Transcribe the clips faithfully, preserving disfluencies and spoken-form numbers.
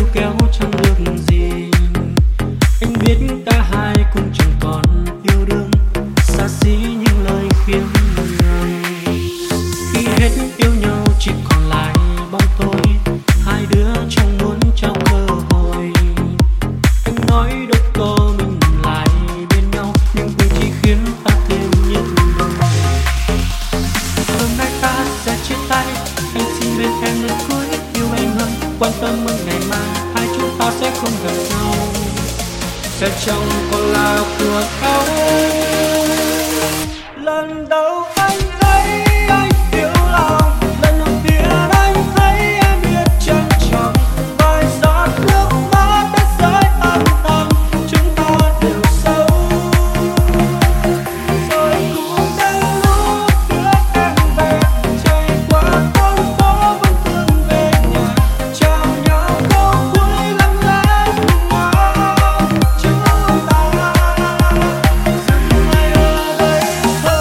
kéo chẳng được gì. Anh biết cả hai cũng chẳng còn yêu đương, xa xỉ những lời khiêm nhường. Khi hết yêu nhau chỉ còn lại bóng tối, hai đứa chẳng muốn trao cơ hội. Anh nói đôi câu mình lại bên nhau, nhưng cũng chỉ khiến ta thêm nhức đầu. Hôm nay ta sẽ chia tay, anh xin bên em lần cuối yêu anh hơn, quan tâm hơn ngày mai hai chúng ta sẽ không gặp nhau, sẽ chẳng còn là của nhau. Lần đầu anh thấy anh yêu lòng, lần đầu tiên anh thấy em biết trân trọng. Vài giọt nước mắt đã rơi âm thầm, chúng ta đều sâu. Rồi cũng đến lúc đưa em về, chạy qua con phố vẫn thương về nhà, chào nhau câu cuối lặng lẽ cùng nhau. Chúng ta dừng lại ở đây thôi.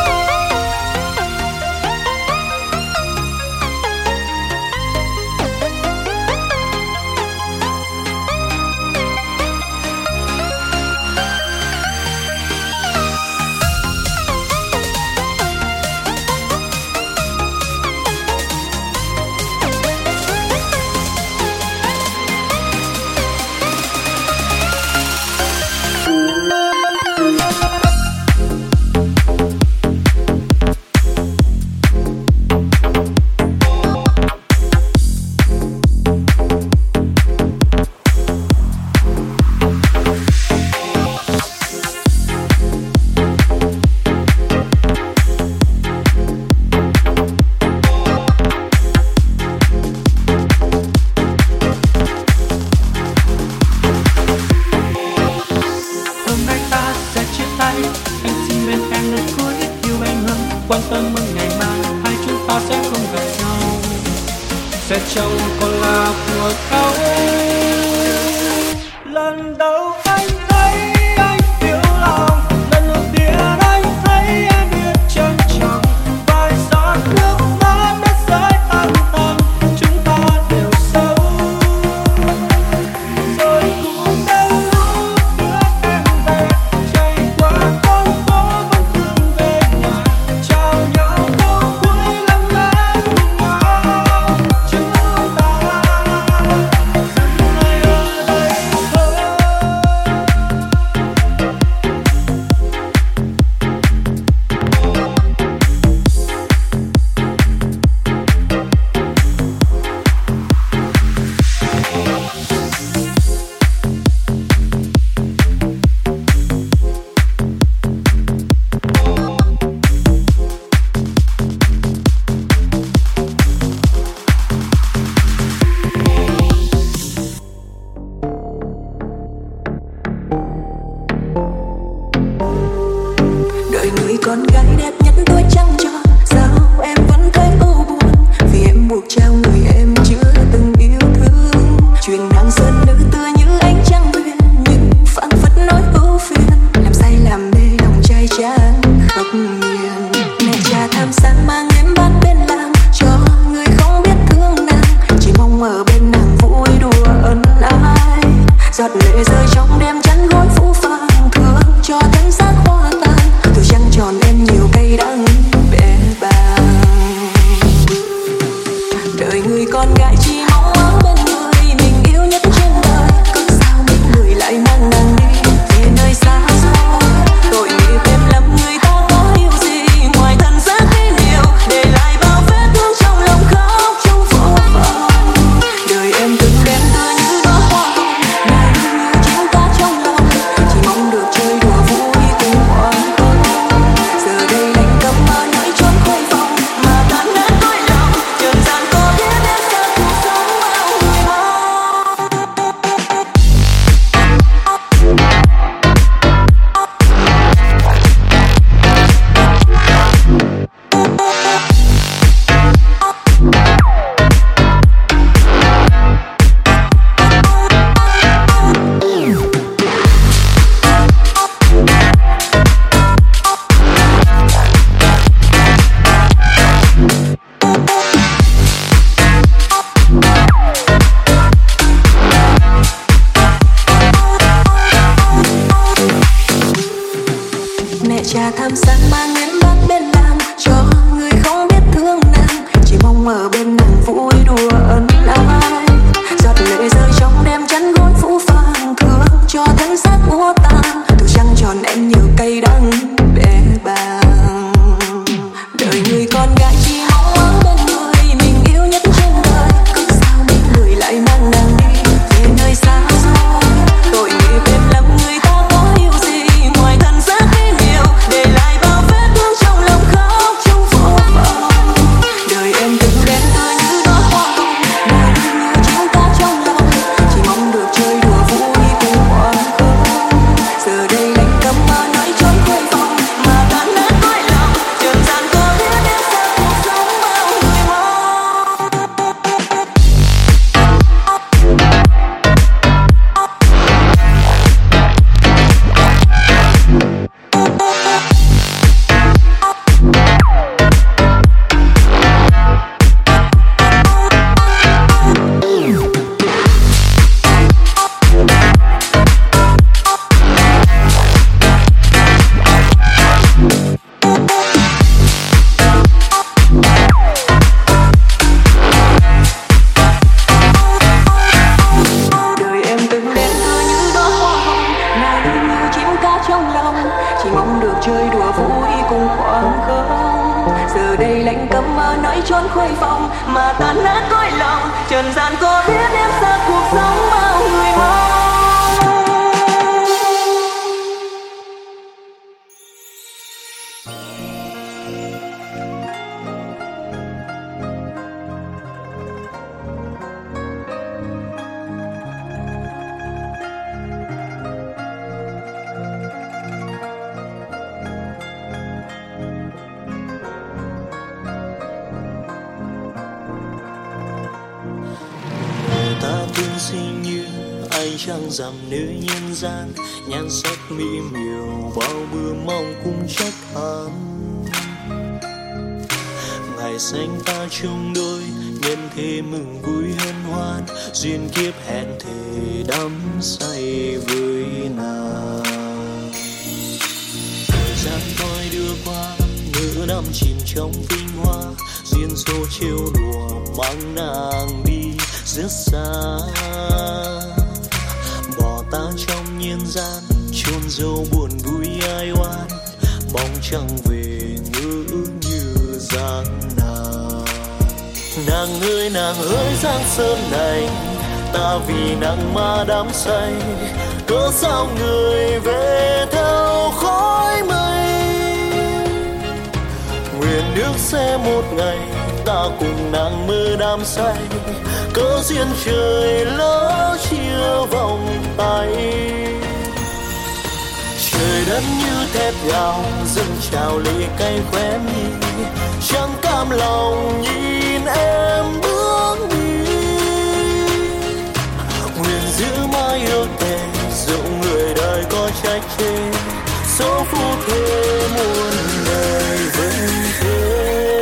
Hôm nay ta sẽ chia tay, anh xin bên em lần cuối yêu anh hơn, quan tâm hơn ngày mai hai chúng ta sẽ không gặp nhau, sẽ chẳng còn là của nhau. Lần đầu anh thấy anh yêu lòng, lần đầu tiên anh thấy em biết trân trọng. Vài giọt nước mắt đã rơi âm thầm, chúng ta đều sâu. Rồi cũng đến lúc đưa em về, chạy qua con phố vẫn thương về nhà, chào nhau câu cuối lặng lẽ cùng nhau. Chúng ta dừng lại ở đây thôi. Đời người con gái đẹp nhất tôi trăng tròn, sao em vẫn thấy u buồn? Vì em buộc trao người em chưa từng yêu thương. Chuyện nàng sơn nữ tựa như ánh trăng huyền, nhưng phảng phất nỗi ưu phiền, làm say làm mê lòng trai tráng khóc nghiền. Mẹ cha tham sáng mang em bán bên làng, cho người không biết thương nàng, chỉ mong ở bên nàng vui đùa ân ái. Giọt lệ rơi trong đêm chắn gối phũ phàng, thương cho thân xác hoa tàn, từ trăng tròn em nhiều cây đắng bể bàng. Đời người con gái chỉ mong ở bên người mình yêu nhất trên đời, cớ sao những người lại mang nàng đi về nơi xa xôi. Tội nghiệp em lắm, người ta có yêu gì ngoài thân xác thế điều, để lại bao vết thương trong lòng khóc trong vô vọng. Đời em từng đêm tựa như đóa hoa hồng, ngày như chúng ta trong lạnh cấm mơ nói trốn khuê phòng mà tan nát cõi lòng. Trần gian có biết em xa cuộc sống bao người mong. Chẳng dằm nơi nhân gian nhan sắc mỹ miều bao bữa mong cũng trách hắn. Ngày xanh ta chung đôi nhân thế mừng vui hân hoan, duyên kiếp hẹn thề đắm say với nàng. Thời gian thôi đưa qua nửa năm chìm trong vinh hoa, duyên số trêu đùa mang nàng đi rất xa. Ta trong nhân gian chôn dấu buồn vui ai oan, bóng trăng về ngỡ như giang nàng. Nàng ơi nàng ơi giang sơn này, ta vì nàng mà đắm say. Cớ sao người về theo khói mây, nguyện nước sẽ một ngày ta cùng nàng mơ đắm say. Cớ duyên trời lỡ chia vòng tay, trời đất như thép gào dâng trào lệ cay khóe mi. Chẳng cam lòng nhìn em bước đi, nguyện giữ mãi yêu thề dẫu người đời có trách chê. Số phút thế muôn đời vẫn thế.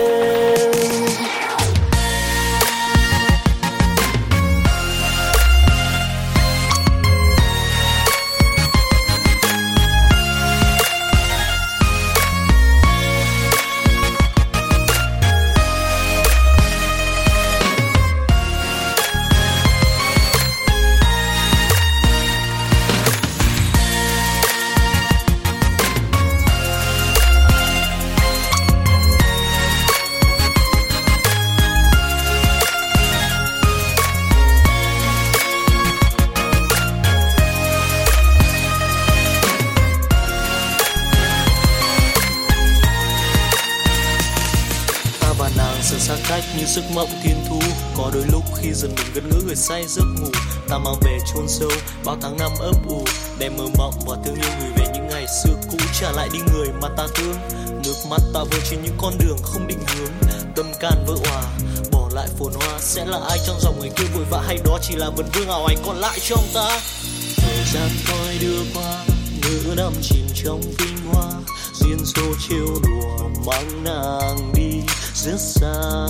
Như giấc mộng thiên thu, có đôi lúc khi dần mình ngất ngỡ người say giấc ngủ. Ta mang về chôn sâu bao tháng năm ấp ủ, đem mơ mộng và thương yêu người về những ngày xưa cũ. Trả lại đi người mà ta thương, nước mắt ta vơi trên những con đường không định hướng. Tâm can vỡ òa, bỏ lại phồn hoa. Sẽ là ai trong dòng người kia vội vã, hay đó chỉ là vần vương ảo ảnh còn lại trong ta. Thời gian thôi đưa qua nửa năm chìm trong vinh hoa, duyên số trêu đùa mang nàng đi rất xa.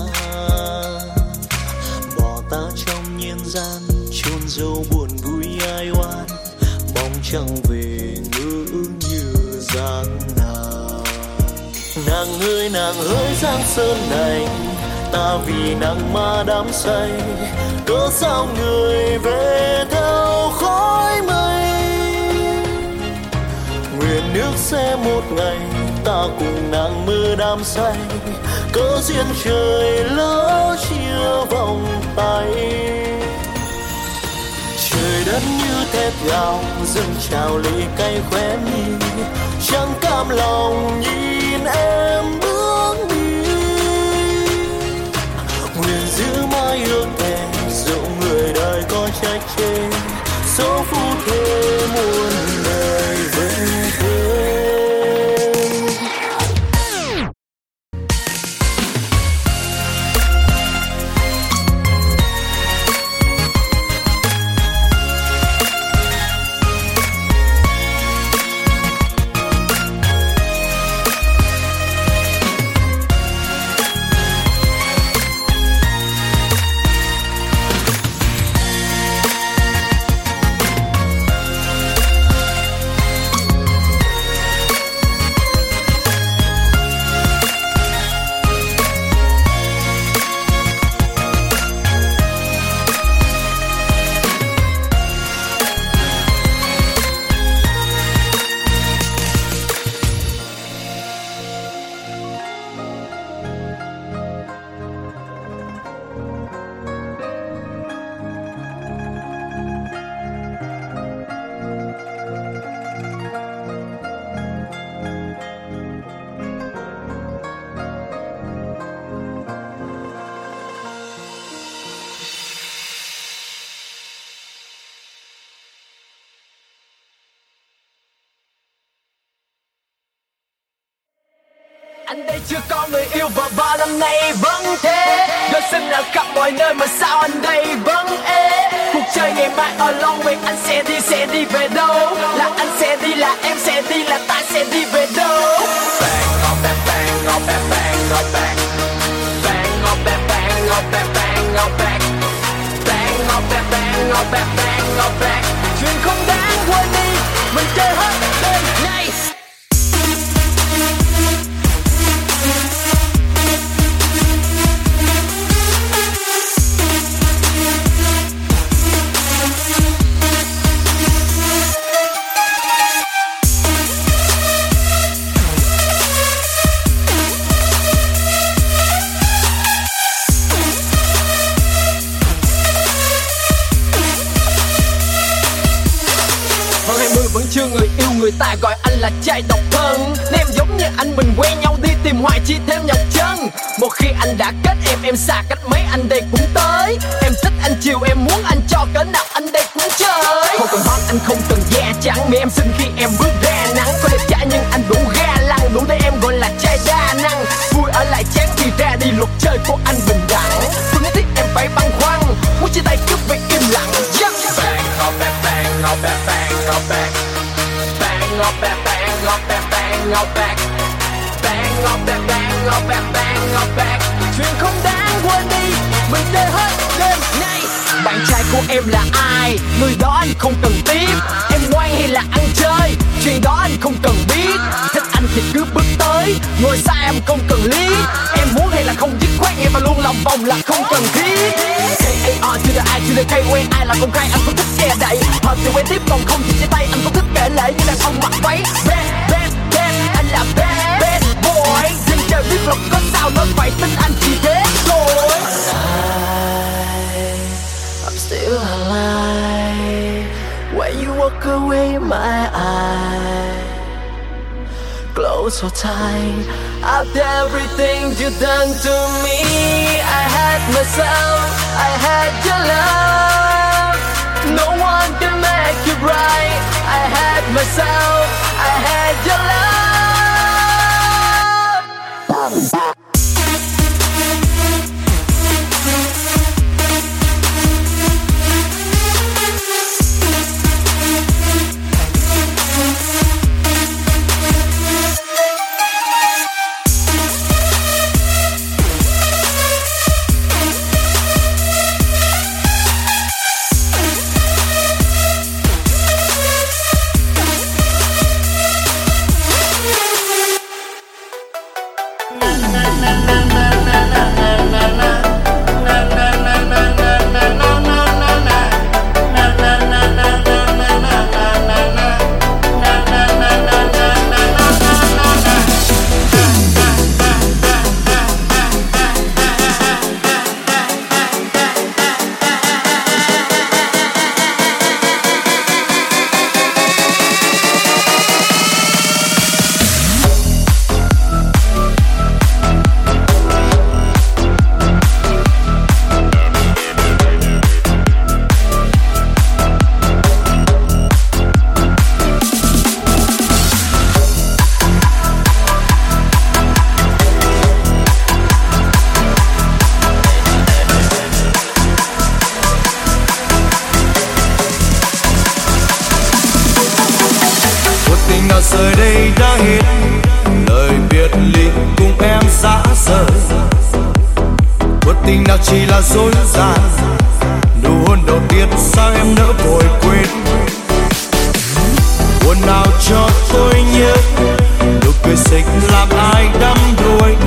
Bỏ ta trong nhân gian chôn dấu buồn vui ai oan, bóng trăng về ngỡ như giang nàng. Nàng ơi nàng ơi giang sơn này, ta vì nàng mà đắm say. Cớ sao người về theo khói mây, nguyện nước sẽ một ngày ta cùng nàng mơ đắm say. Cớ duyên trời lỡ chia vòng tay, trời đất như thép gào dâng trào lệ cay khóe mi. Chẳng cam lòng nhìn em bước đi, nguyện giữ mãi yêu thề dẫu người đời có trách chê. Số phút thế muôn đời vẫn thế. chưa có người yêu và bao năm nay vẫn thế. Girl xinh ở khắp mọi nơi mà sao anh đây vẫn ế. Cuộc chơi ngày mai ở Long Way, anh sẽ đi sẽ đi về đâu? Là anh sẽ đi, là em sẽ đi, là ta sẽ đi về đâu? Bang on bang bang on bang bang on bang. Bang on bang bang on bang bang on bang. Bang on bang bang on bang bang on bang. Chuyện không đáng quên đi, mình chơi hết đêm nay. Vẫn chưa người yêu, người ta gọi anh là trai độc thân. Nếu em giống như anh mình quen nhau đi tìm hoài chi thêm nhọc chân. Một khi anh đã kết em, em xa cách mấy anh đây cũng tới. Em thích anh chiều, em muốn anh cho cỡ nào anh đây cũng chơi. Không cần hot, anh không cần da trắng, mà em xinh khi em bước ra nắng. Có đẹp trai nhưng anh đủ ga lăng, đủ để em gọi là trai đa năng. Vui ở lại chán thì ra đi, luật chơi của anh bình đẳng. Tôi nhất thiết em phải băn khoăn, muốn chia tay cướp việc im lặng. Bang, bang, bang, bang, bang, bang, bang. Bang on bang bang on bang bang on bang. Bang on bang bang on bang bang on bang. Chuyện không đáng quên đi, mình chơi hết đêm nay. Bạn trai của em là ai? Người đó anh không cần tiếp. Em ngoan hay là ăn chơi? Chuyện đó anh không cần biết. Thích anh thì cứ bước tới, ngồi xa em không cần lý. Em muốn hay là không dứt khoát, nghe mà luôn lòng vòng là không cần thiết. K A R to the I to the K, quen ai là công khai anh không thích che đậy. Hợp thì quen tiếp còn không thì chia tay, anh không thích kể lể như đàn ông mặc váy. Bad, bad, bad, anh là bad, bad boy. Dân chơi biết luật có sao nói vậy, tính anh chỉ thế rồi. I'm still alive when you walk away, my eyes close so tight. After everything you done to me, I had myself, I had your love. No one can make you right. I had myself, I had your love. Giờ đây đã hết lời biệt ly cùng em dã rời. Cuộc tình nào chỉ là dối gian, nụ hôn đầu tiên sao em nỡ vội quên. Buồn nào cho tôi nhớ, nụ cười xinh làm ai đắm đuối.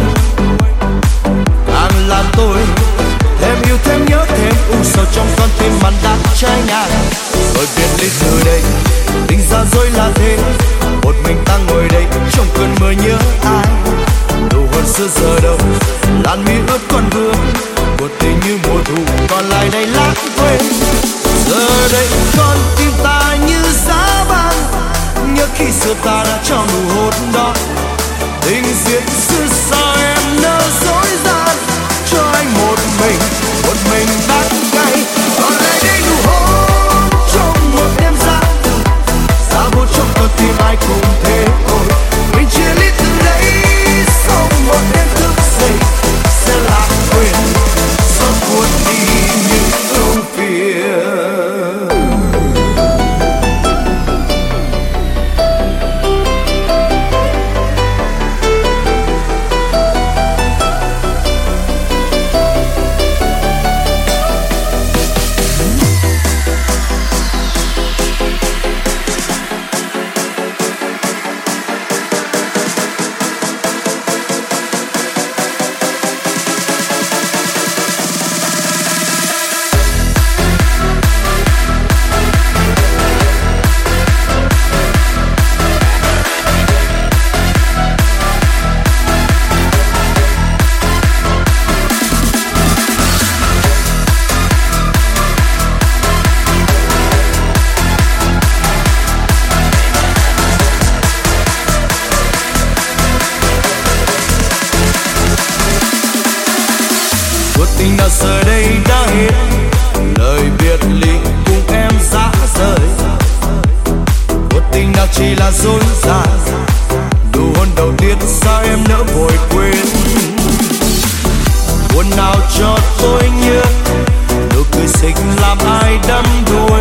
Càng làm tôi thêm yêu thêm nhớ thêm u sầu trong con tim mặn đắng cháy ngang. Rồi biệt ly từ đây, tình ra dối là thế. Một mình ta ngồi đây trong cơn mưa nhớ ai. Nụ hôn xưa giờ đâu, làn mi ướt còn vương. Cuộc tình như mùa thu còn lại đây lãng quên. Giờ đây con tim ta như giá băng, nhớ khi xưa ta đã cho nụ hôn đó. Tình duyên xưa sao em nỡ dối gian, cho anh một mình, một mình đắng cay. Còn lại đây nụ hôn trong một đêm giá từ, giá vô trong con tim ai cũng thế thôi. Mình chia ly từ đây sau một đêm. chỉ là dối gian. Nụ hôn đầu tiên sao em nỡ vội quên, buồn nào cho tôi nhớ, nụ cười xinh làm ai đắm đuối,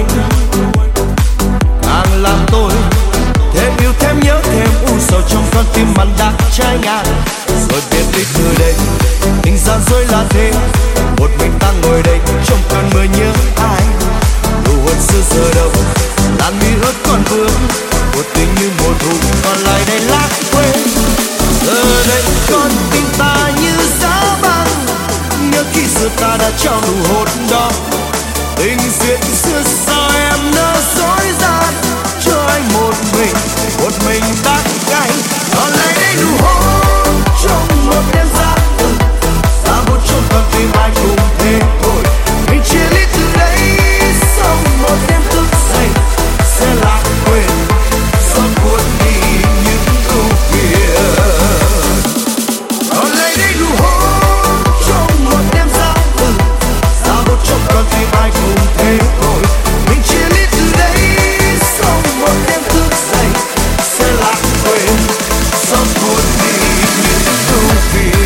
càng làm tôi thêm yêu thêm nhớ thêm u sầu trong con tim mặn đắng cháy ngang. Rồi biệt ly từ đây, tình gian dối là thế, một mình ta ngồi đây trong cơn mưa nhớ ai. Nụ hôn xưa giờ đâu, làn mi ướt còn vương, một tình như mùa thu còn lại đây lãng quên. Giờ đây con tim ta như giá băng, nhớ khi xưa ta đã trao nụ hôn đó. Tình duyên xưa sao em nỡ dối gian, cho anh một mình, một mình đắng cay. Còn lại đây nụ hôn trong một đêm ra từ, ta một trong con tim ai cùng thế thôi. Mình chia ly từ đây, sau một đêm thức dậy sẽ lãng quên, gió cuốn đi những ưu phiền. Còn lại đây nụ hôn trong một đêm ra từ, ta một trong con tim ai cùng thế thôi. Mình chia ly từ đây, sau một đêm thức dậy sẽ lãng quên, gió cuốn đi những ưu phiền.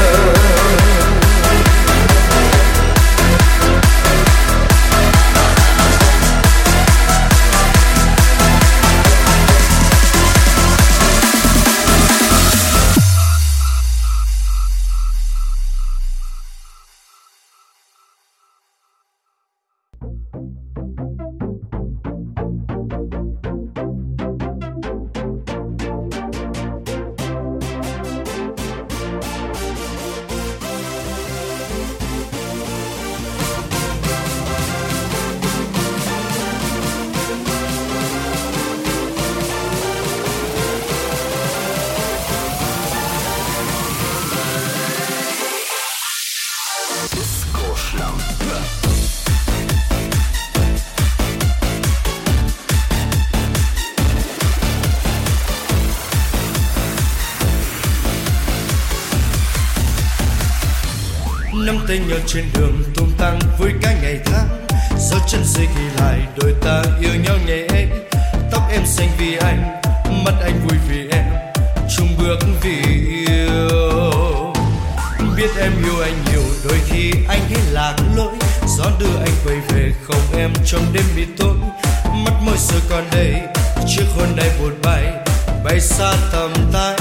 Nắm tay nhau trên đường tung tăng vui cả ngày tháng, dấu chân rơi ghi lại đôi ta yêu nhau ngày ấy. Tóc em xanh vì anh, mắt anh vui vì em, chung bước vì yêu. Biết em yêu anh nhiều, đôi khi anh thấy lạc lối, gió đưa anh quay về không em trong đêm bị tối. Mắt môi giờ còn đây, chiếc hôn này buồn bay, bay xa tầm tay.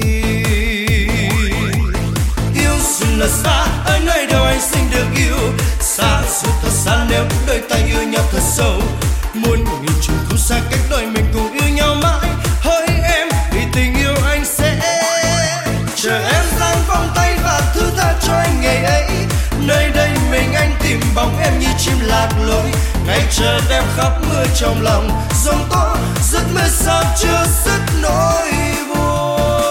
Yêu dù là xa ở nơi đâu anh xin được yêu, xa dù thật xa nếu đôi ta yêu nhau thật sâu. Muốn nghìn trùng không xa cách đôi mình cùng yêu nhau mãi. Hỡi em vì tình yêu anh sẽ chờ em giang vòng tay và thứ tha cho anh ngày ấy. Nơi đây mình anh tìm bóng em như chim lạc lối, ngày chờ em khóc mưa trong lòng giông tố, giấc mơ sao chưa dứt nỗi buồn.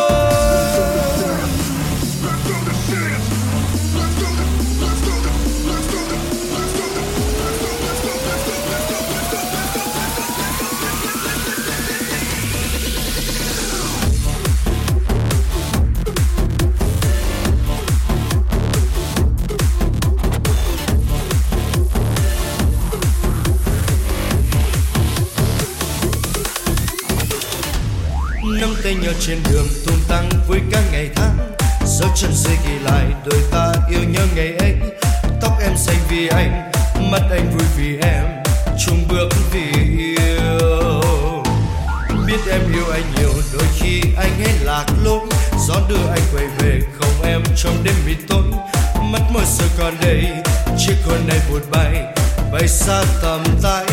Nắm tay nhau trên đường tung tăng vui cả ngày tháng, dấu chân rơi ghi lại đôi ta yêu nhau ngày ấy. Tóc em xanh vì anh, mắt anh vui vì em, chung bước vì yêu. Biết em yêu anh nhiều, đôi khi anh hết lạc lối, gió đưa anh quay về không em trong đêm bị tối. Mắt môi giờ còn đây, chiếc hôn này buồn bay, bay xa tầm tay.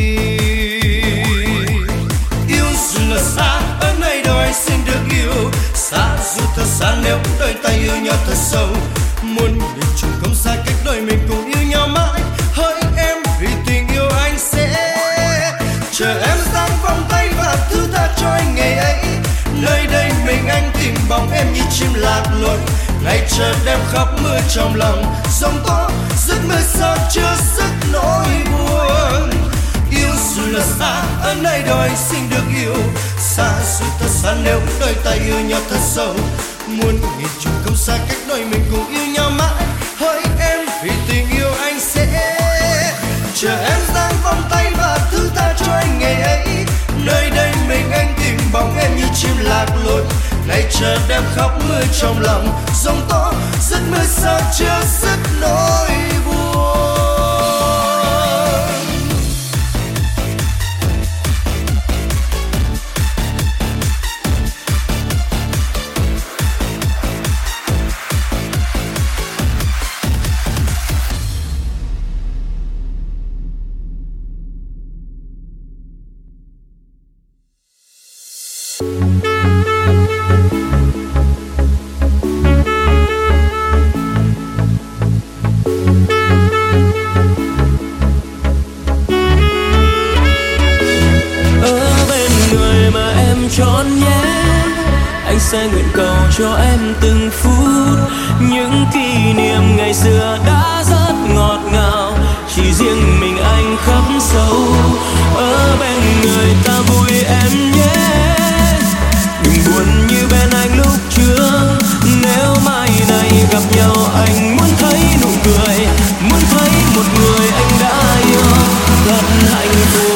Yêu dù là xa ở nơi đâu anh xin được yêu, xa dù thật xa nếu đôi ta yêu nhau thật sâu. Muốn nhìn chung không xa cách đôi mình cùng yêu nhau mãi. Hỡi em vì tình yêu anh sẽ chờ em giang vòng tay và thứ tha cho anh ngày ấy. Nơi đây mình anh tìm bóng em như chim lạc lối, ngày chờ em khóc mưa trong lòng giông tố, giấc mơ sao chưa dứt nỗi buồn. Yêu dù là xa ở nơi đâu anh xin được yêu, xa dù thật xa nếu đôi ta yêu nhau thật sâu. Muốn nghìn trùng không xa cách đôi mình cùng yêu nhau mãi. Hỡi em vì tình yêu anh sẽ chờ em giang vòng tay và thứ tha cho anh ngày ấy. Nơi đây mình anh chợt em khóc mưa trong lòng, giông tố rất mưa sao chưa dứt nỗi buồn. Trọn nhé, anh sẽ nguyện cầu cho em từng phút những kỷ niệm ngày xưa đã rất ngọt ngào, chỉ riêng mình anh khắc sâu ở bên người ta vui em nhé. Đừng buồn như bên anh lúc trước, nếu mai này gặp nhau anh muốn thấy nụ cười, muốn thấy một người anh đã yêu thật hạnh phúc.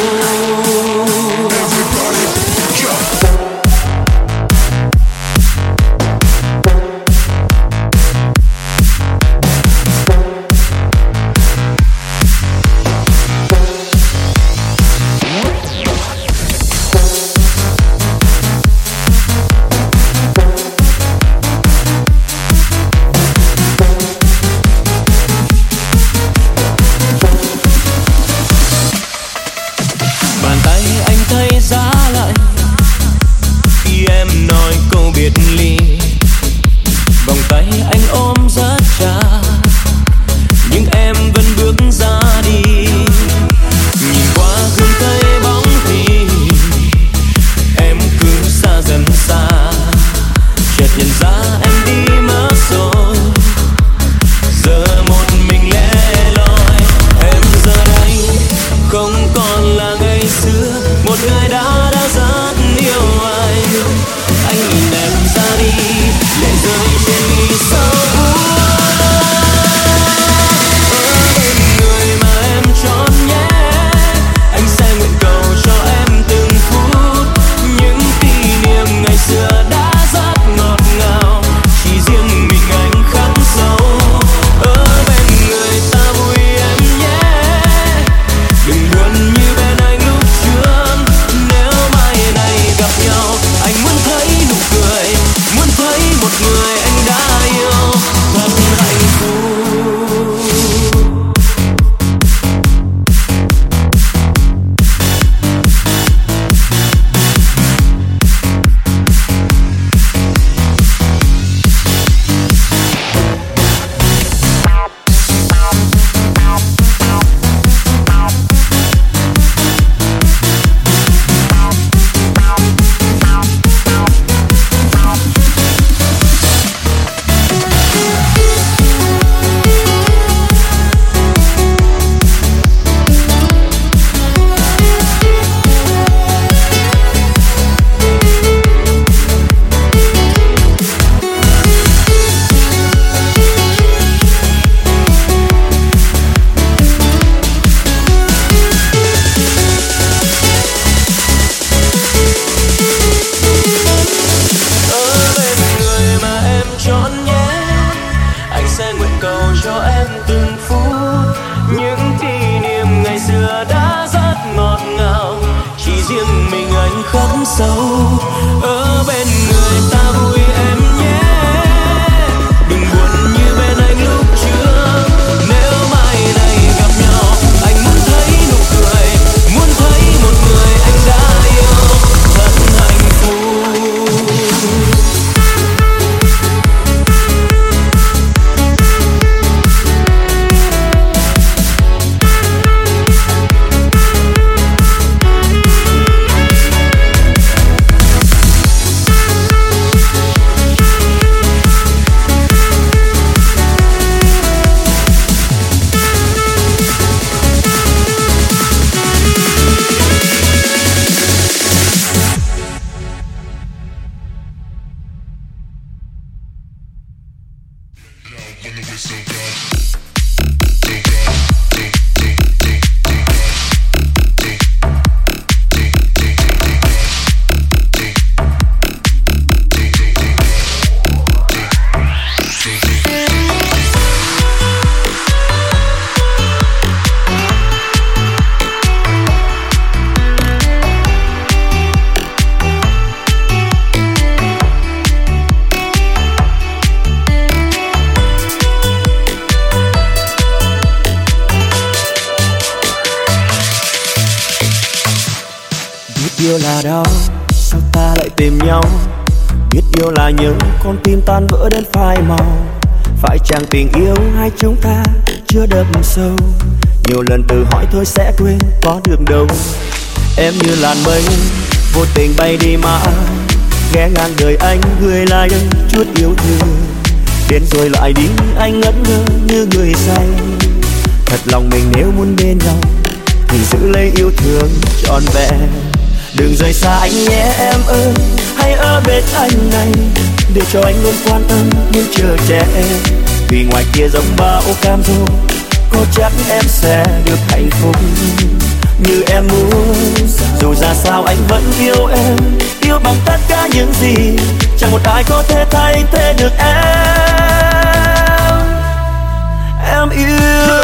yêu là đau, sao ta lại tìm nhau? Biết yêu là nhớ con tim tan vỡ đến phai màu. Phải chăng tình yêu hai chúng ta chưa đậm sâu? Nhiều lần tự hỏi thôi sẽ quên, có được đâu. Em như làn mây vô tình bay đi mãi, ghé ngang đời anh gửi lại chút yêu thương. Đến rồi lại đi anh ngẩn ngơ như người say. Thật lòng mình nếu muốn bên nhau thì giữ lấy yêu thương trọn vẹn. Đừng rời xa anh nhé em ơi, hãy ở bên anh này để cho anh luôn quan tâm nhưng chờ che em. Vì ngoài kia giống bão cam dỗ, có chắc em sẽ được hạnh phúc như em muốn. Dù ra sao anh vẫn yêu em, yêu bằng tất cả những gì, chẳng một ai có thể thay thế được em. Em yêu.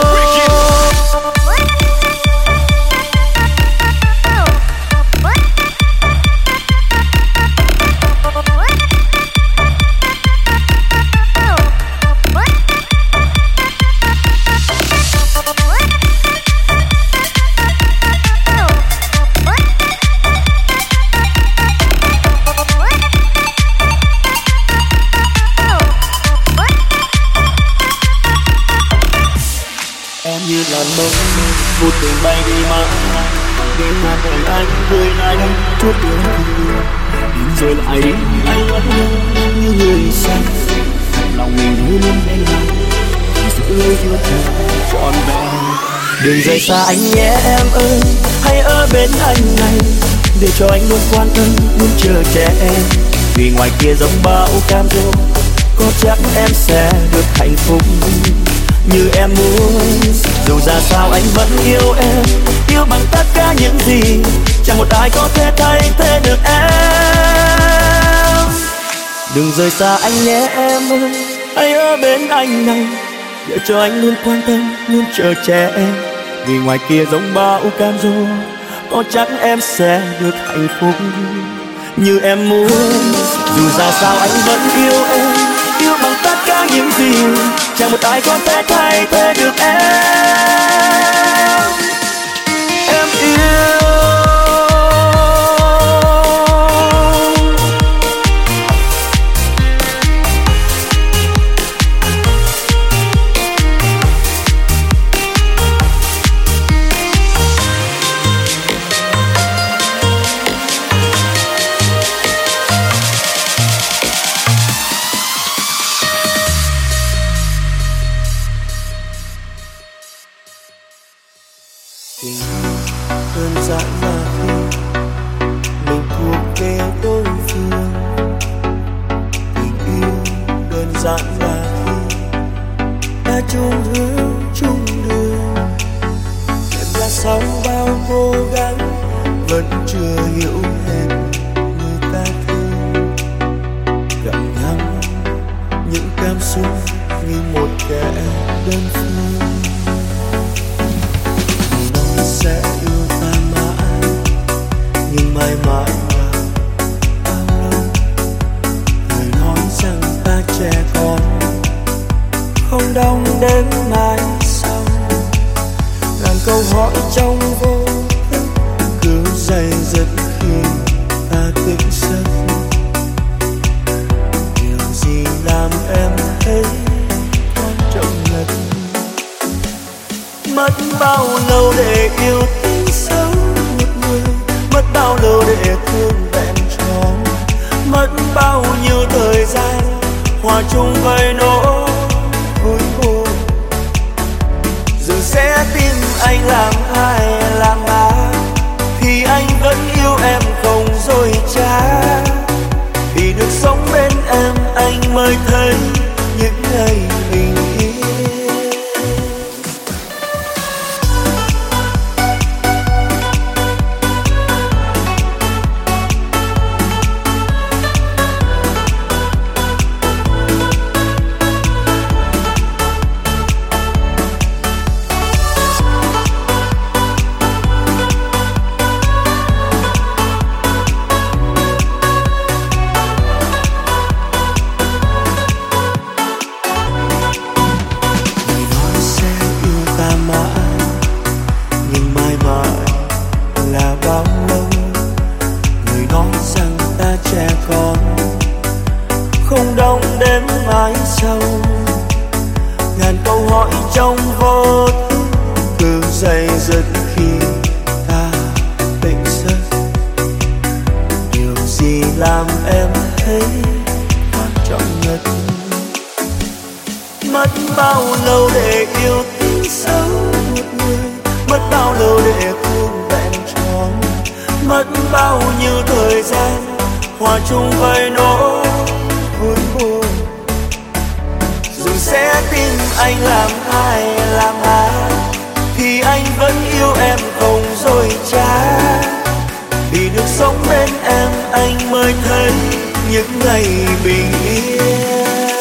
Vô tình bay đi mãi, đến mà đời anh gửi lại đây chút yêu thương. Đến rồi lại đi anh vẫn như người say. Lòng mình luôn luôn bên nhau, giữ lấy yêu thương trọn vẹn. Đừng rời xa anh nhé em ơi, hãy ở bên anh này để cho anh luôn quan tâm luôn chờ che em. Vì ngoài kia giống bão cam dỗ, có chắc em sẽ được hạnh phúc như em muốn. Dù ra sao anh vẫn yêu em, yêu bằng tất cả những gì, chẳng một ai có thể thay thế được em. Đừng rời xa anh nhé em ơi, hãy ở bên anh này để cho anh luôn quan tâm luôn chờ che em. Vì ngoài kia giống bão cam dỗ, có chắc em sẽ được hạnh phúc như em muốn. Dù ra sao anh vẫn yêu em, yêu bằng tất cả những gì, chẳng một ai có thể thay thế được em. Em yêu. Đơn giản là khi mình thuộc về đối phương. Tình yêu đơn giản là khi ta chung hướng chung đường. Em là sau bao cố gắng vẫn chưa hiểu hết người ta thương. Gặp nhau những cảm xúc như một kẻ đơn phương. Sẽ yêu ta mãi, nhưng mãi mãi là bao lâu. Người nói rằng ta trẻ con, không đong đến mai sau. Ngàn câu hỏi trong vô thức cứ dày dứt khi ta tỉnh giấc. Điều gì làm em thấy quan trọng nhất? Mất bao lâu để yêu thương sâu một người, mất bao lâu để thương vẹn tròn, mất bao nhiêu thời gian hòa chung với nỗi hối hôn. Giờ sẽ tin anh làm hai làm ba, thì anh vẫn yêu em không dối trá. Vì được sống bên em anh mới thấy những ngày bình yên. trong vô thức cứ dây dứt khi ta tỉnh giấc. Điều gì làm em thấy quan trọng nhất? Mất bao lâu để yêu thương sâu một người, mất bao lâu để thương vẹn tròn, mất bao nhiêu thời gian hòa chung với nỗi vui buồn. Dù sẽ tin anh làm ai làm ai thì anh vẫn yêu em không dối trá. Vì được sống bên em anh mới thấy những ngày bình yên.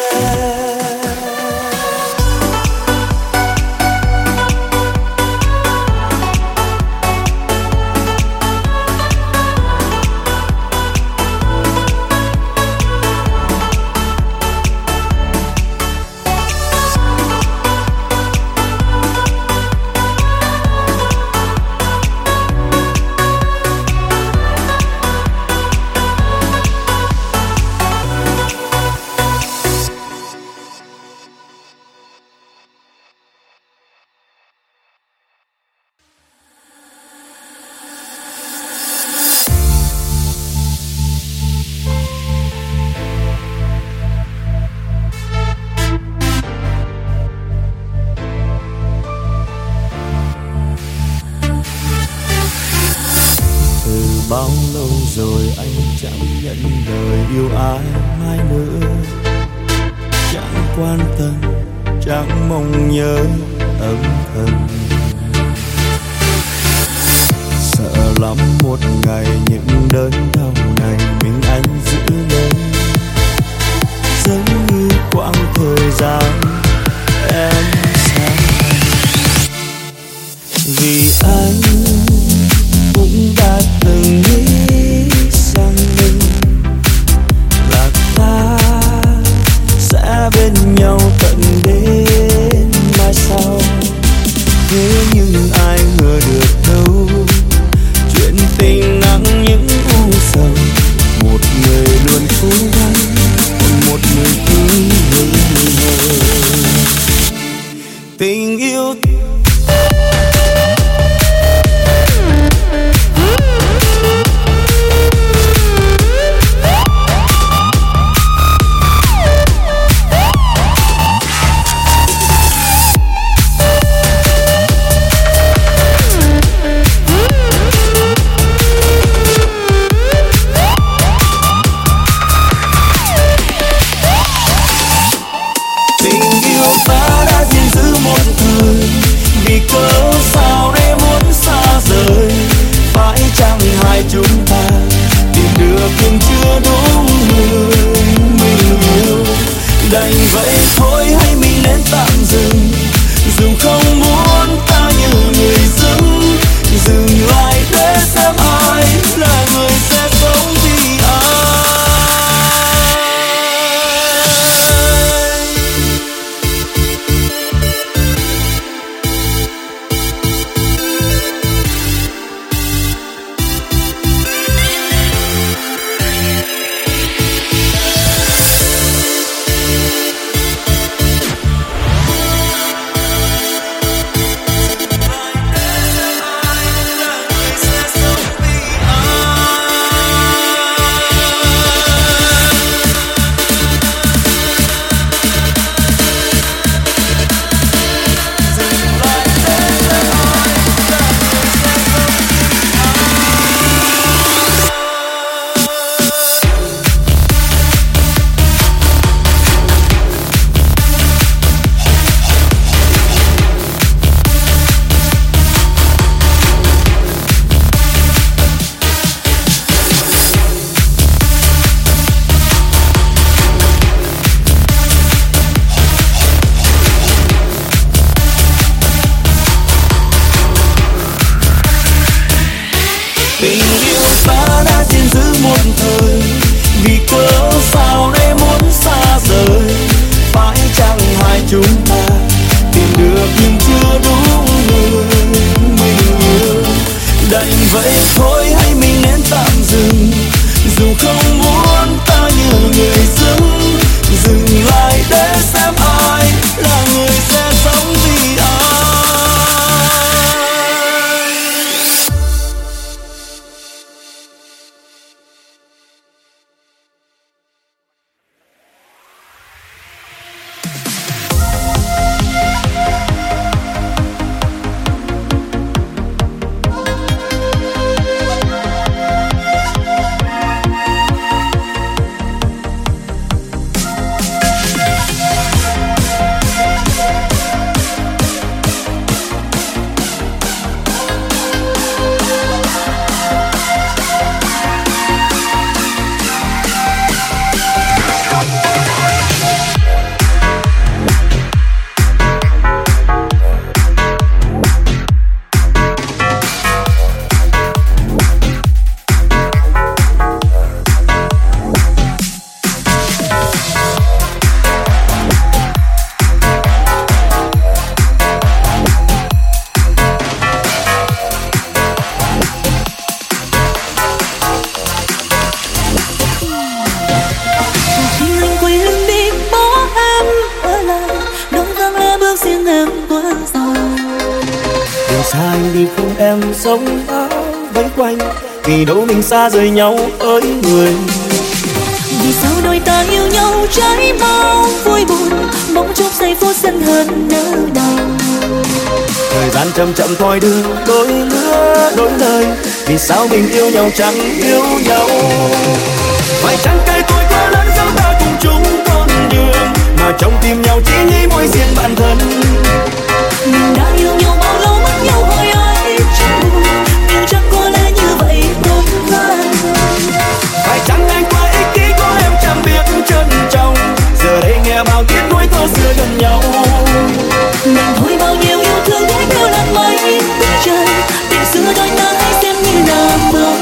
Bao lâu rồi anh chẳng nhận lời yêu ai mai nữa, chẳng quan tâm, chẳng mong nhớ âm thầm. Sợ lắm một ngày những đớn đau này mình anh giữ lấy, giống như quãng thời gian em xa. Vì anh cũng đã từng nghĩ rằng mình là ta sẽ bên nhau tận đến mai sau. Thế nhưng ai ngờ được đâu, chuyện tình nặng những u sầu. Một người luôn cố gắng, còn một người cứ ngừng ngờ. Tình yêu chúng ta tìm được nhưng chưa đúng người mình yêu. Đành vậy thôi hay mình nên tạm dừng, dù không muốn ta như người dưng. Dừng lại để xem ai là người sẽ sống vì ai. Tình yêu ta đã gìn giữ một thời, vì cớ sao để muốn xa rời. Phải chăng hai chúng ta tìm được nhưng chưa đúng người mình yêu. Đành vậy thôi hay mình nên tạm dừng, dù không muốn ta như người dưng. Dừng lại để xem ai là người sẽ sống vì em sống áo vây quanh, vì đâu mình xa rời nhau ơi người. Vì sao đôi ta yêu nhau trái bao vui buồn, bỗng chốc giây phút sân hận nỡ đau. Thời gian chậm chậm thôi đưa đôi lứa đôi lời, vì sao mình yêu nhau chẳng yêu nhau. Phải chăng cây tôi quá lớn dẫu ta cùng chung con đường, mà trong tim nhau chỉ nghĩ mỗi riêng bản thân. Mình đã yêu nhau bao lâu mất nhau hồi ấy chẳng buồn, nhưng chẳng có lẽ như vậy tốt hơn. Phải chăng anh quá ích kỷ có em chẳng biết trân trọng, giờ đây nghe bao tiếc nuối thơ xưa gần nhau. Mình thôi bao nhiêu yêu thương thế theo lần mấy bước chân, tình xưa đôi ta hãy xem như là mơ.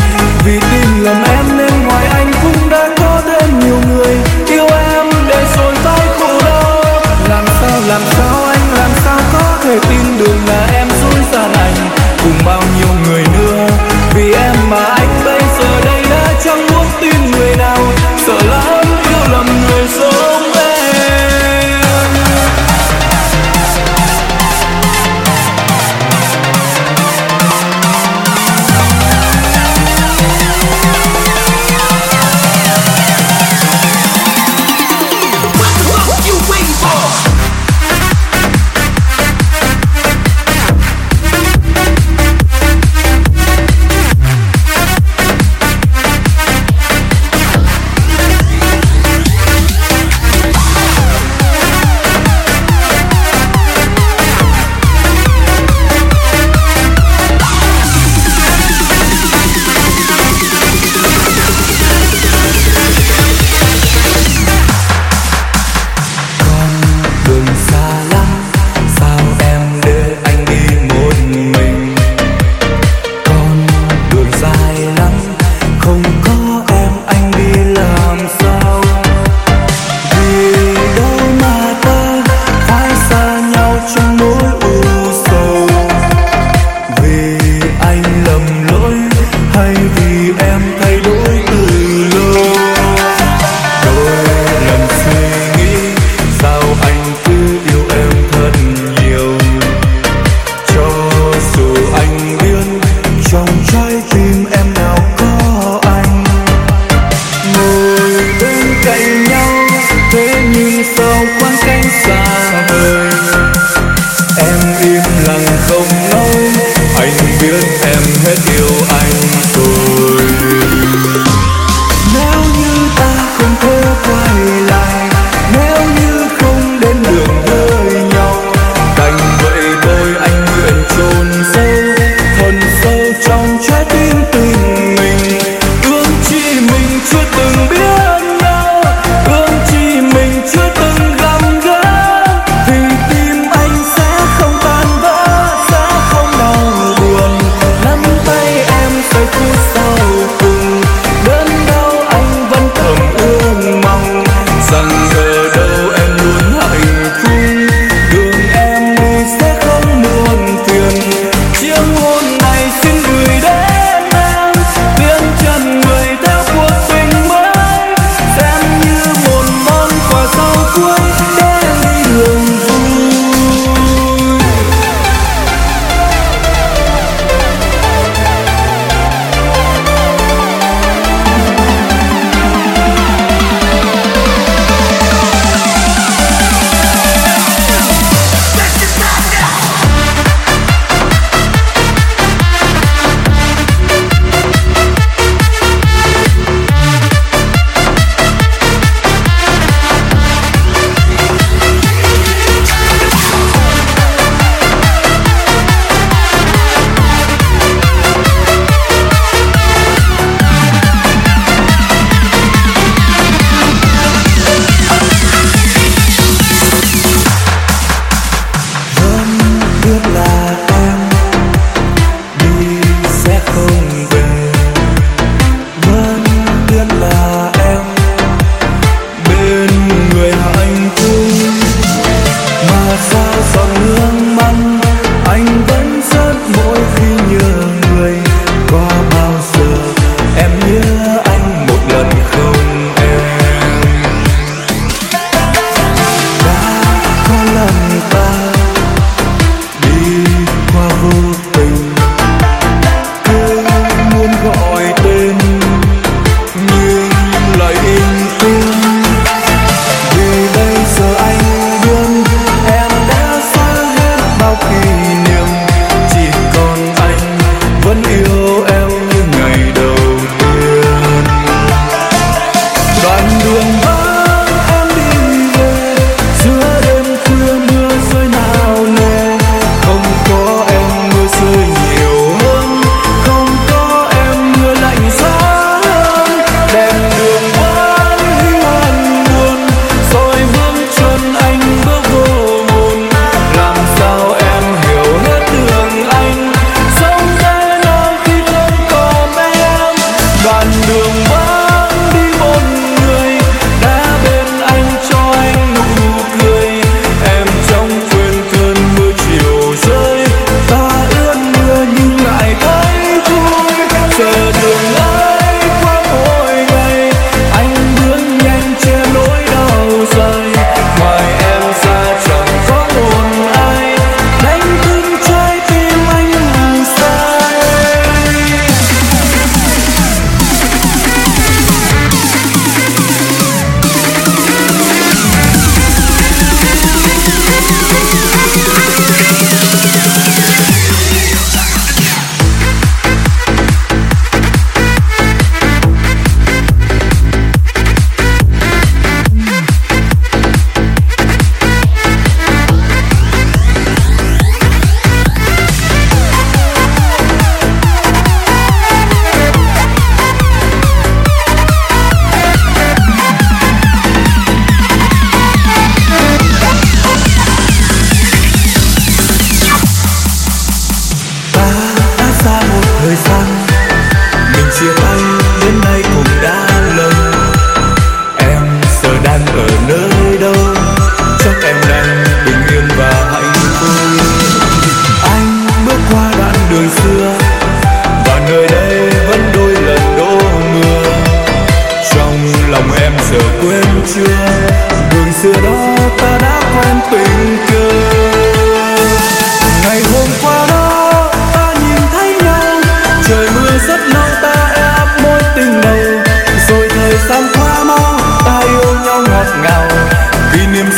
Vì tin lầm em nên ngoài anh cũng đã có thêm nhiều người yêu em để rồi sau quãng cánh xa vời. Em im lặng không nói, anh biết em hết yêu anh rồi. Nếu như ta không thể quay lại, nếu như không đến đường với nhau, đành vậy thôi anh nguyện chôn sâu, thuần sâu trong trái tim tình mình. Ước chi mình chưa từng biết nhau, ước chi mình chưa từng gặp gỡ, thì tim anh sẽ không tan vỡ, sẽ không đau buồn. Nắm tay em giây phút sau cùng, đớn đau anh vẫn thầm ước mong rằng ở đâu em luôn hạnh phúc. Đường em đi sẽ không muộn phiền, chiếc hôn này xin gửi đến em, tiếng chân người theo cuộc tình mới, xem như một món quà sau cuối để đi đường vui. Biết là em đi sẽ không về, vẫn biết là em bên người hạnh phúc, mà sao giọt nước mắt anh vẫn rớt mỗi khi nhớ người. Có bao giờ em nhớ anh một lần không em? Đã có lần ta đi qua vô tình, cứ muốn gọi tên nhưng lại im tiếng. Vì bây giờ anh biết em đã xóa hết bao kỷ niệm, chỉ còn anh vẫn yêu em như ngày đầu tiên. Đoạn đường vắng em đi về, giữa đêm khuya mưa rơi nào nề, không có em mưa rơi nhiều hơn, không có em mưa lạnh giá hơn. Đèn đường vẫn hiu hằn buồn, rồi bước chân anh bước vô hồn. Làm sao em hiểu hết đường anh sống thế nào khi không còn em? Đoạn đường vẫn đi một người, đã bên anh cho anh nụ cười. Em trong quên cơn mưa chiều rơi, ta ướt mưa nhưng lại thấy vui. Chờ đường ấy qua mỗi ngày, anh bước nhanh che nỗi đau dài. Ngoài em ra chẳng có một ai đánh thức trái tim anh ngủ say. Ta đã xa một thời gian, mình chia tay đến nay cũng đã lâu. Em giờ đang ở nơi đâu? Chắc em đang bình yên và hạnh phúc. Anh bước qua đoạn đường xưa, và nơi đây vẫn đôi lần đổ mưa. Trong lòng em giờ quên chưa, đường xưa đó ta đã quen tình cờ. Ngày hôm qua đó ta nhìn thấy nhau, trời mưa rất lâu ta ép môi tình đầu. Rồi thời gian qua mau, ta yêu nhau ngọt ngào, kỷ niệm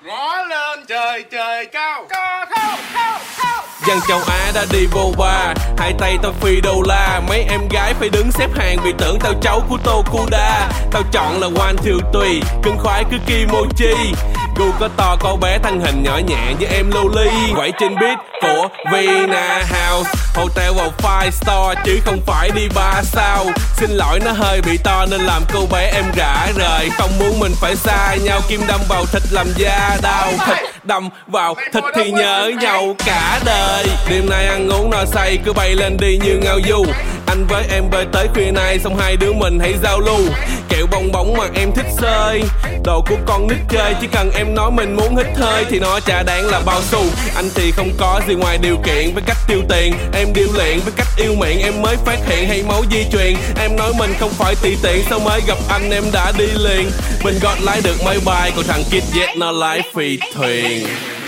ngó lên trời trời cao, cao cao cao cao. Dân châu Á đã đi vô ba, hai tay tao phi đô la. Mấy em gái phải đứng xếp hàng vì tưởng tao cháu của Tokuda. Tao chọn là one two three, cưng khoái cứ kimochi. Gu có to có bé, thân hình nhỏ nhẹ như em Loli. Quẩy trên beat của Vina House, hotel vào five star chứ không phải đi ba sao. Xin lỗi nó hơi bị to nên làm cô bé em rã rời. Không muốn mình phải xa nhau, kim đâm vào thịt làm da đau. Thịt đâm vào thịt thì nhớ nhau cả đời. Đêm nay ăn uống no say cứ bay lên đi như ngao du. Anh với em bơi tới khuya nay xong hai đứa mình hãy giao lưu. Kẹo bong bóng mà em thích xơi, đồ của con nít chơi. Chỉ cần em nói mình muốn hít hơi thì nó chả đáng là bao xu. Anh thì không có gì ngoài điều kiện với cách tiêu tiền. Em điêu luyện với cách yêu miệng em mới phát hiện hay máu di truyền. Em nói mình không phải tùy tiện, sao mới gặp anh em đã đi liền. Mình gót lái được máy bay, còn thằng Kid Z nó lái phi thuyền.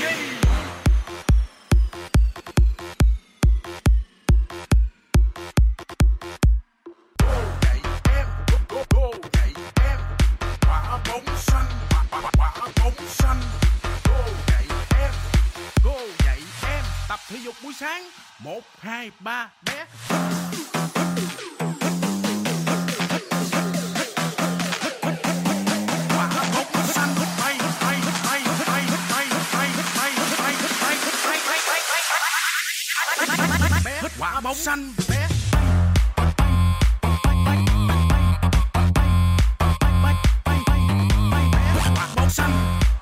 Tập thể dục buổi sáng. Một, hai, ba, bé. Quả bóng xanh bé. Quả bóng xanh.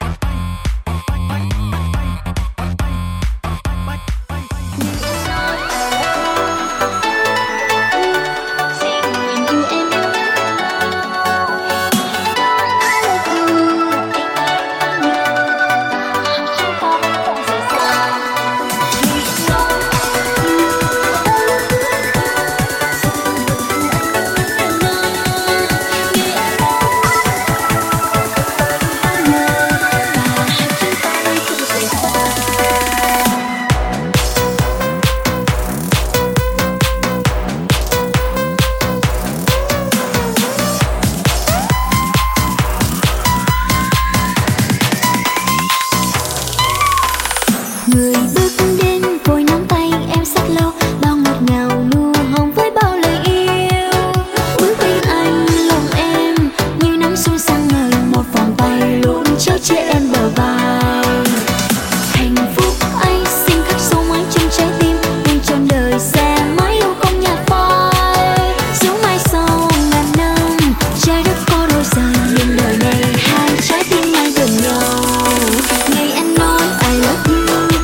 Người bước đến vội nắm tay em sát lâu, bao ngọt ngào nụ hồng với bao lời yêu. Bước bên anh lòng em như nắng xuân sang ngời, một vòng tay luôn chéo che em bờ vai. Hạnh phúc ấy xin khắc sâu mãi trong trái tim, nên trọn đời sẽ mãi yêu không nhạt phai. Dẫu mai sau ngàn năm trái đất có đôi rời, nhưng đời này hai trái tim mãi gần nhau. Ngày anh nói I love you,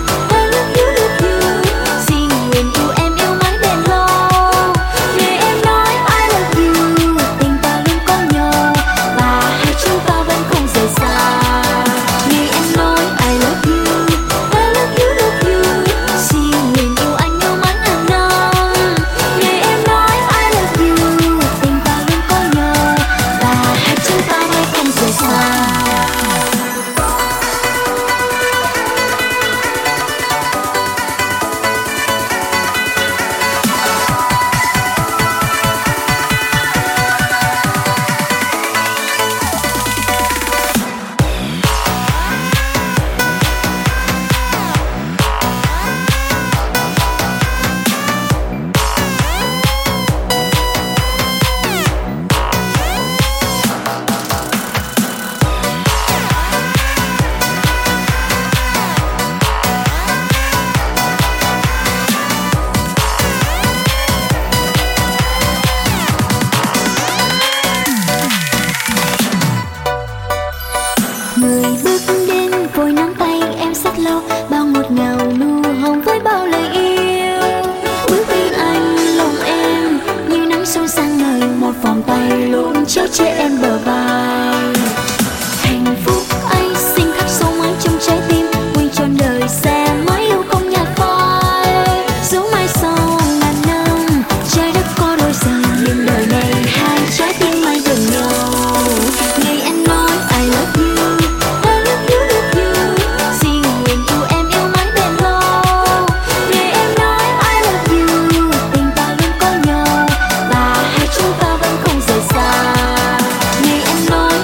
người bước đến vội nắm tay em sát lâu, bao ngọt ngào nụ hồng với bao lời yêu. Bước bên anh lòng em như nắng xuân sang ngời, một vòng tay luôn chéo che em bờ vai. Hạnh phúc ấy xin khắc sâu mãi trong trái tim, quên trọn đời sẽ mãi yêu không nhạt phai. Dẫu mai sau ngàn năm trái đất có đôi rời, nhưng đời này hai trái tim mãi gần nhau. Ngày anh nói I love you, Ngày em nói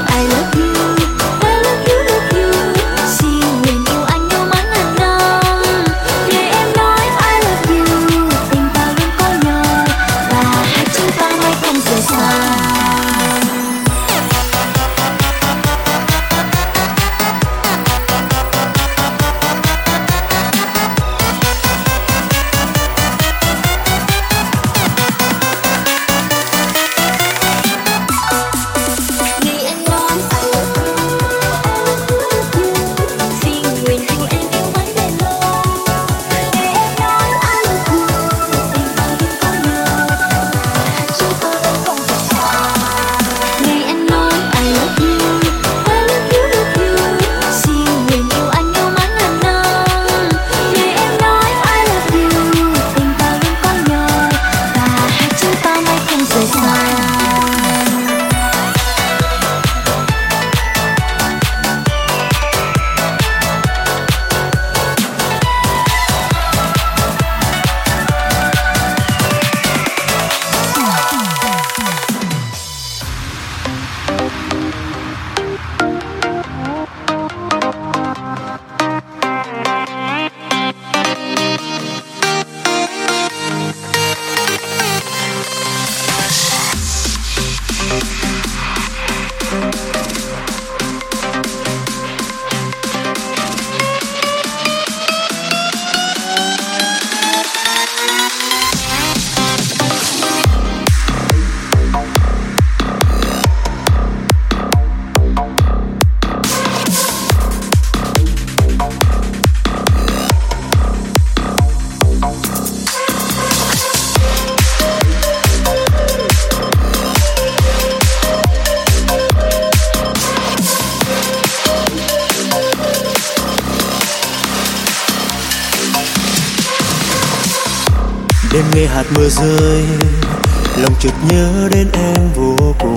Đêm nghe hạt mưa rơi, lòng chợt nhớ đến em vô cùng.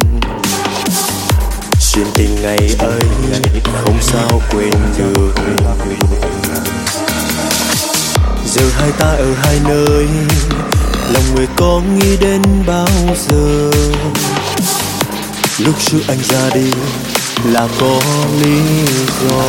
Chuyện tình ngày ấy không sao quên được. Giờ hai ta ở hai nơi, lòng người có nghĩ đến bao giờ. Lúc trước anh ra đi là có lý do.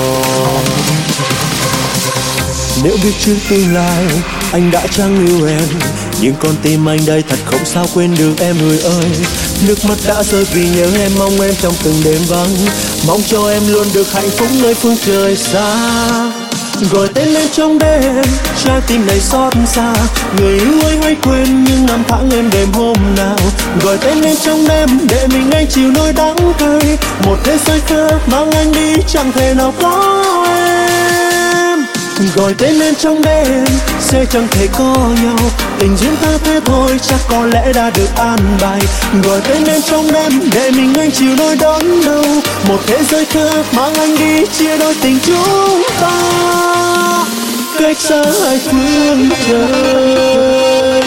Nếu biết trước tương lai anh đã chẳng yêu em, nhưng con tim anh đây thật không sao quên được em người ơi. Nước mắt đã rơi vì nhớ em, mong em trong từng đêm vắng, mong cho em luôn được hạnh phúc nơi phương trời xa. Gọi tên em trong đêm, trái tim này xót xa. Người yêu ơi hãy quên những năm tháng êm đềm hôm nào. Gọi tên em trong đêm để mình anh chịu nỗi đắng cay. Một thế giới khác mang anh đi chẳng thể nào có em. Gọi tên em trong đêm sẽ chẳng thể có nhau. Tình duyên ta thế thôi chắc có lẽ đã được an bài. Gọi tên em trong đêm để mình anh chịu nỗi đớn đau. Một thế giới khác mang anh đi chia đôi tình chúng ta. Cách xa hai phương trời.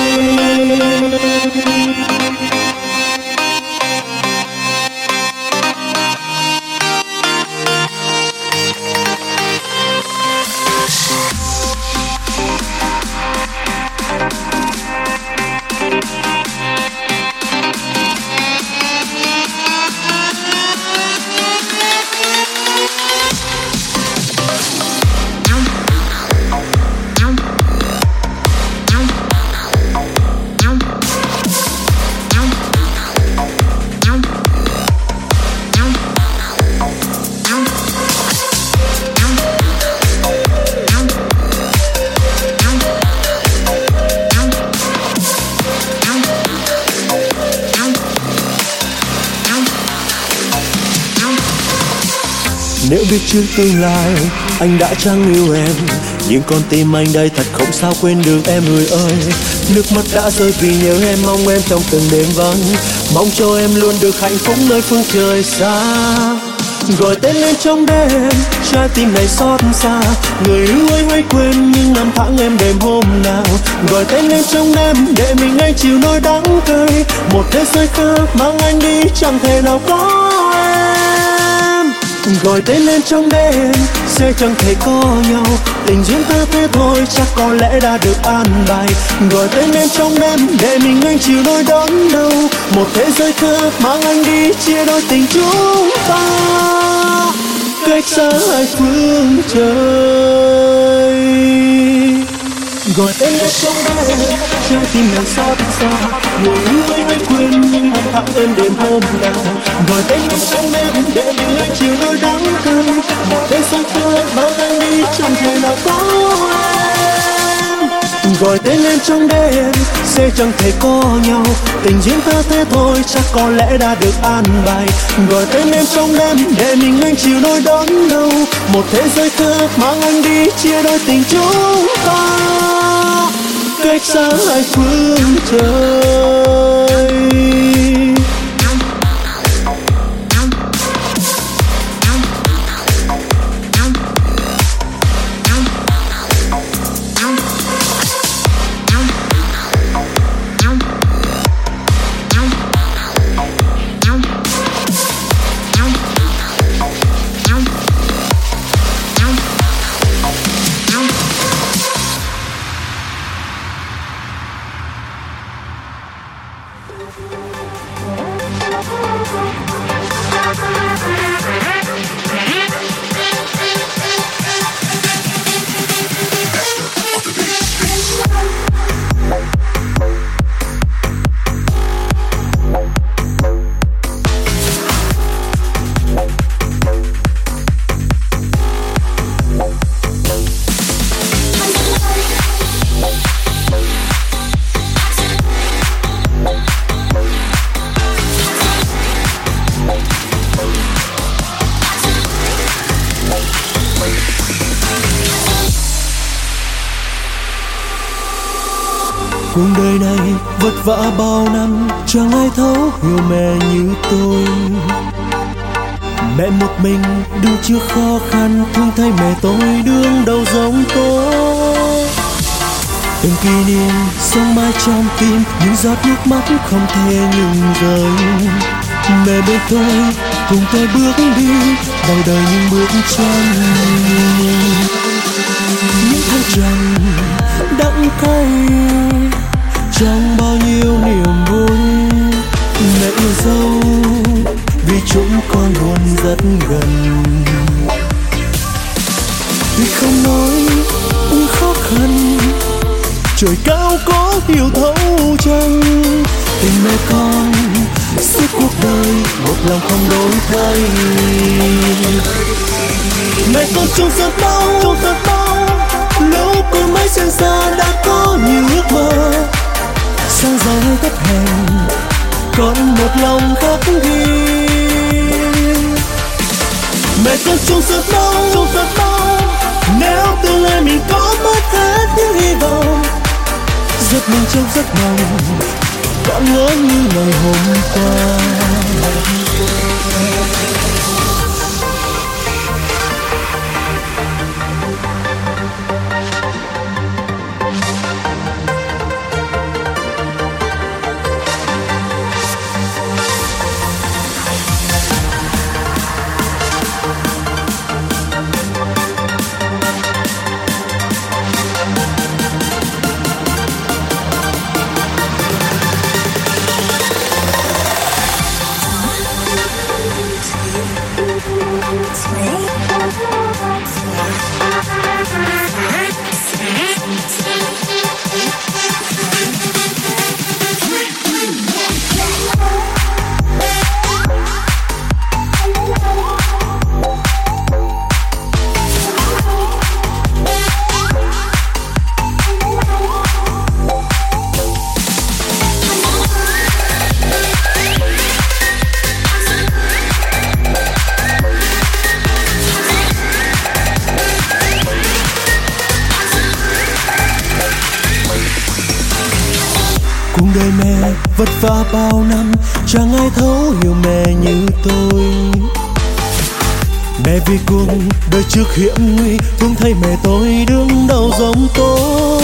Nếu biết trước tương lai anh đã chẳng yêu em, nhưng con tim anh đây thật không sao quên được em người ơi. Nước mắt đã rơi vì nhớ em, mong em trong từng đêm vắng, mong cho em luôn được hạnh phúc nơi phương trời xa. Gọi tên em trong đêm, trái tim này xót xa. Người yêu ơi hãy quên những năm tháng êm đềm hôm nào. Gọi tên em trong đêm để mình anh chịu nỗi đắng cay. Một thế giới khác mang anh đi chẳng thể nào có em. Gọi tên em trong đêm sẽ chẳng thể có nhau. Tình duyên ta thế thôi chắc có lẽ đã được an bài. Gọi tên em trong đêm để mình anh chịu nỗi đớn đau. Một thế giới khác mang anh đi chia đôi tình chúng ta. Cách xa hai phương trời. Gọi tên em trong đêm, trái tim này xót xa. Người yêu ơi hãy quên những năm tháng êm đềm hôm nào. Gọi tên em trong đêm để mình anh chịu nỗi đắng cay. Một thế giới khác mang anh đi chẳng thể nào có em. Gọi tên em trong đêm sẽ chẳng thể có nhau. Tình duyên ta thế thôi chắc có lẽ đã được an bài. Gọi tên em trong đêm để mình anh chịu nỗi đớn đau. Một thế giới khác mang anh đi chia đôi tình chúng ta. Cách xa hai phương trời. Cuộc đời này vất vả bao năm, chẳng ai thấu hiểu mẹ như tôi. Mẹ một mình đứng trước khó khăn, thương thay mẹ tôi đương đầu giống tôi. Từng kỷ niệm sống mãi trong tim, những giọt nước mắt không thể ngừng rơi. Mẹ bên tôi, cùng tôi bước đi, đời đời những bước chân. Những tháng trầm đắng cay trong bao nhiêu niềm vui. Mẹ yêu dấu vì chúng con luôn rất gần. Tuy không nói những khó khăn, trời cao có hiểu thấu chăng? Tình mẹ con suốt cuộc đời, một lòng không đổi thay. Mẹ con chung giấc mơ, chung giấc mơ, lúc con mới sinh ra đã có nhiều ước mơ. Sang gió tất hèn, còn một lòng khắc ghi. Mẹ con chung giấc mơ, chung giấc mơ, nếu tương lai mình có mất hết những hy vọng. Giấc mình trong giấc mộng, còn ngỡ như ngày hôm qua. Cuộc đời mẹ vất vả bao năm, chẳng ai thấu hiểu mẹ như tôi. Mẹ vì cuộc đời trước hiểm nguy, thương thấy mẹ tôi đứng đầu giống tố.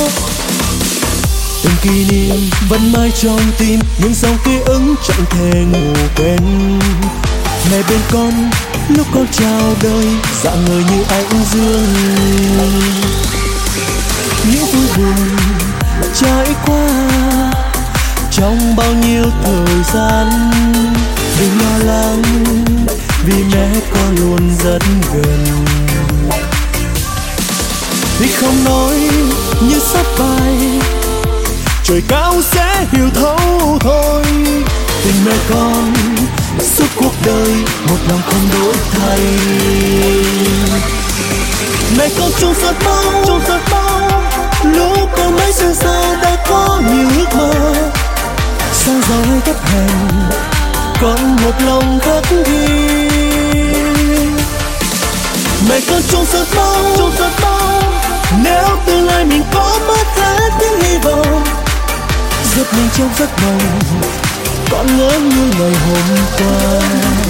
Từng kỷ niệm vẫn mãi trong tim, những dòng ký ức chẳng thể ngủ quên. Mẹ bên con lúc con chào đời, dạng người như ánh dương. Những vui buồn trải qua trong bao nhiêu thời gian, đừng lo lắng vì mẹ con luôn rất gần. Tuy không nói như sắp bài, trời cao sẽ hiểu thấu thôi. Tình mẹ con suốt cuộc đời, một lòng không đổi thay. Mẹ con chung giấc mơ, chung giấc mơ, lúc con mới sinh ra đã có nhiều ước mơ. Sang gió tất hèn, còn một lòng khắc ghi. Mẹ con chung giấc mơ, chung giấc mơ, nếu tương lai mình có mất hết những hy vọng. Giấc mình trong giấc mộng, còn ngỡ như ngày hôm qua.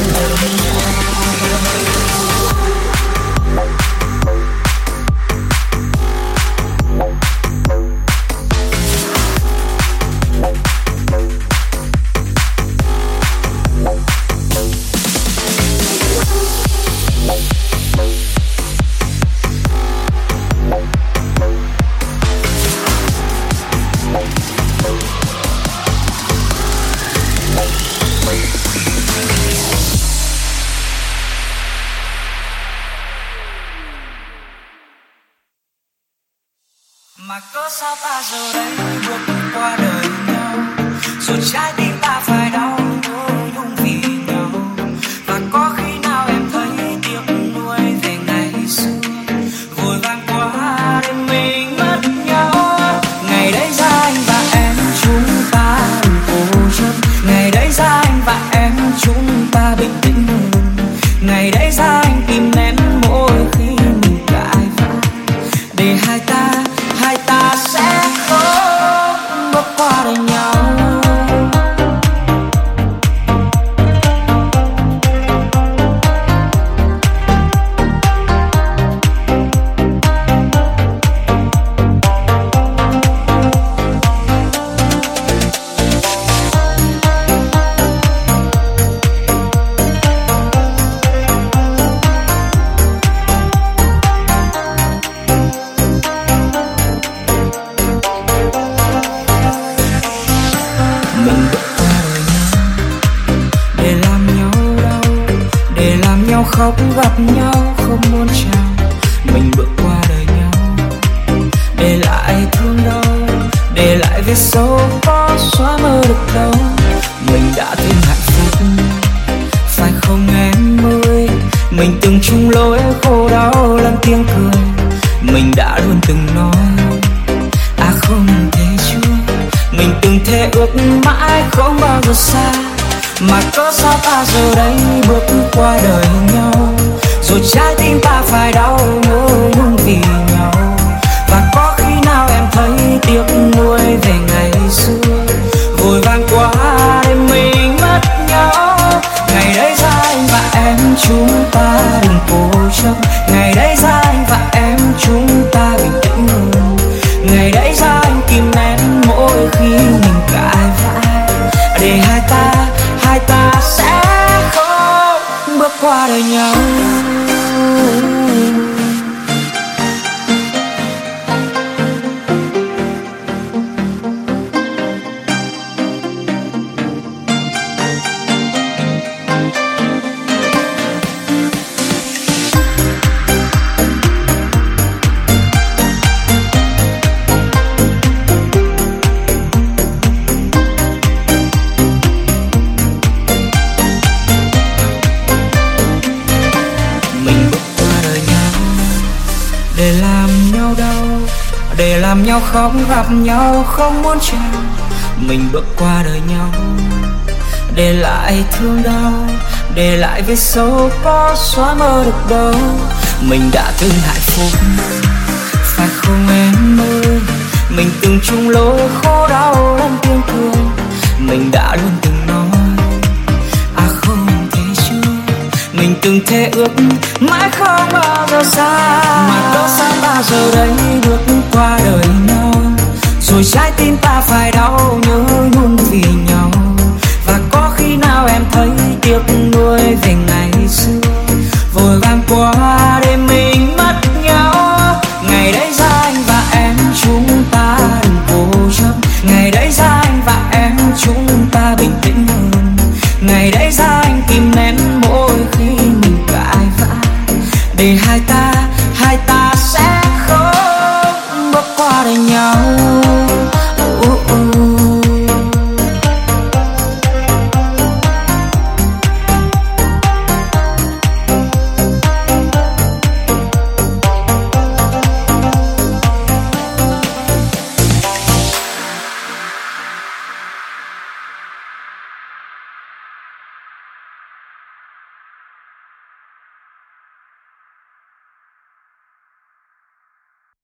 Mà cớ sao ta giờ đây bước qua đời nhau, rồi trái tim ta phải đau nhung vì nhau. Và có khi nào em thấy tiếc nuối về ngày xưa, vội vàng qua để mình mất nhau. Ngày đấy ra anh và em chúng ta cố chấp, ngày đấy ra anh và em chúng ta bình tĩnh. Ngày đấy ra anh tìm em mỗi khi mình cãi vã, để hai ta hai ta sẽ không bước qua đời nhau. khóc gặp nhau không muốn chào, mình bước qua đời nhau, để lại thương đau, để lại vết sâu có xóa mơ được đâu. Mình đã từng hạnh phúc, phải không em ơi? Mình từng chung lối khổ đau lẫn tiếng cười, mình đã luôn từng nói à không thể chưa. Mình từng thề ước mãi không bao giờ xa, mà cớ sao ta giờ đây bước qua đời nhau, rồi trái tim ta phải đau nhớ nhung vì nhau. Và có khi nào em thấy tiếc nuối về ngày xưa, vội vàng quá để mình mất nhau. Ngày đấy ra anh và em chúng ta đừng cố chấp, ngày đấy ra anh và em chúng ta bình tĩnh hơn. Ngày đấy ra anh kìm nén mỗi khi mình cãi vã, để hai ta hai ta sẽ không bước qua đời nhau. Để làm nhau khóc gặp nhau không muốn chào, mình bước qua đời nhau, để lại thương đau, để lại vết sâu có xóa mơ được đâu. Mình đã từng hạnh phúc, phải không em ơi? Mình từng chung lối khổ đau lẫn tiếng cười, mình đã luôn từng nói à không thể chưa. Mình từng thề ước mãi không bao giờ xa, mà cớ sao ta giờ đây bước qua đời nhau, rồi trái tim ta phải đau nhớ nhung vì nhau. Và có khi nào em thấy tiếc nuối về ngày xưa, vội vàng quá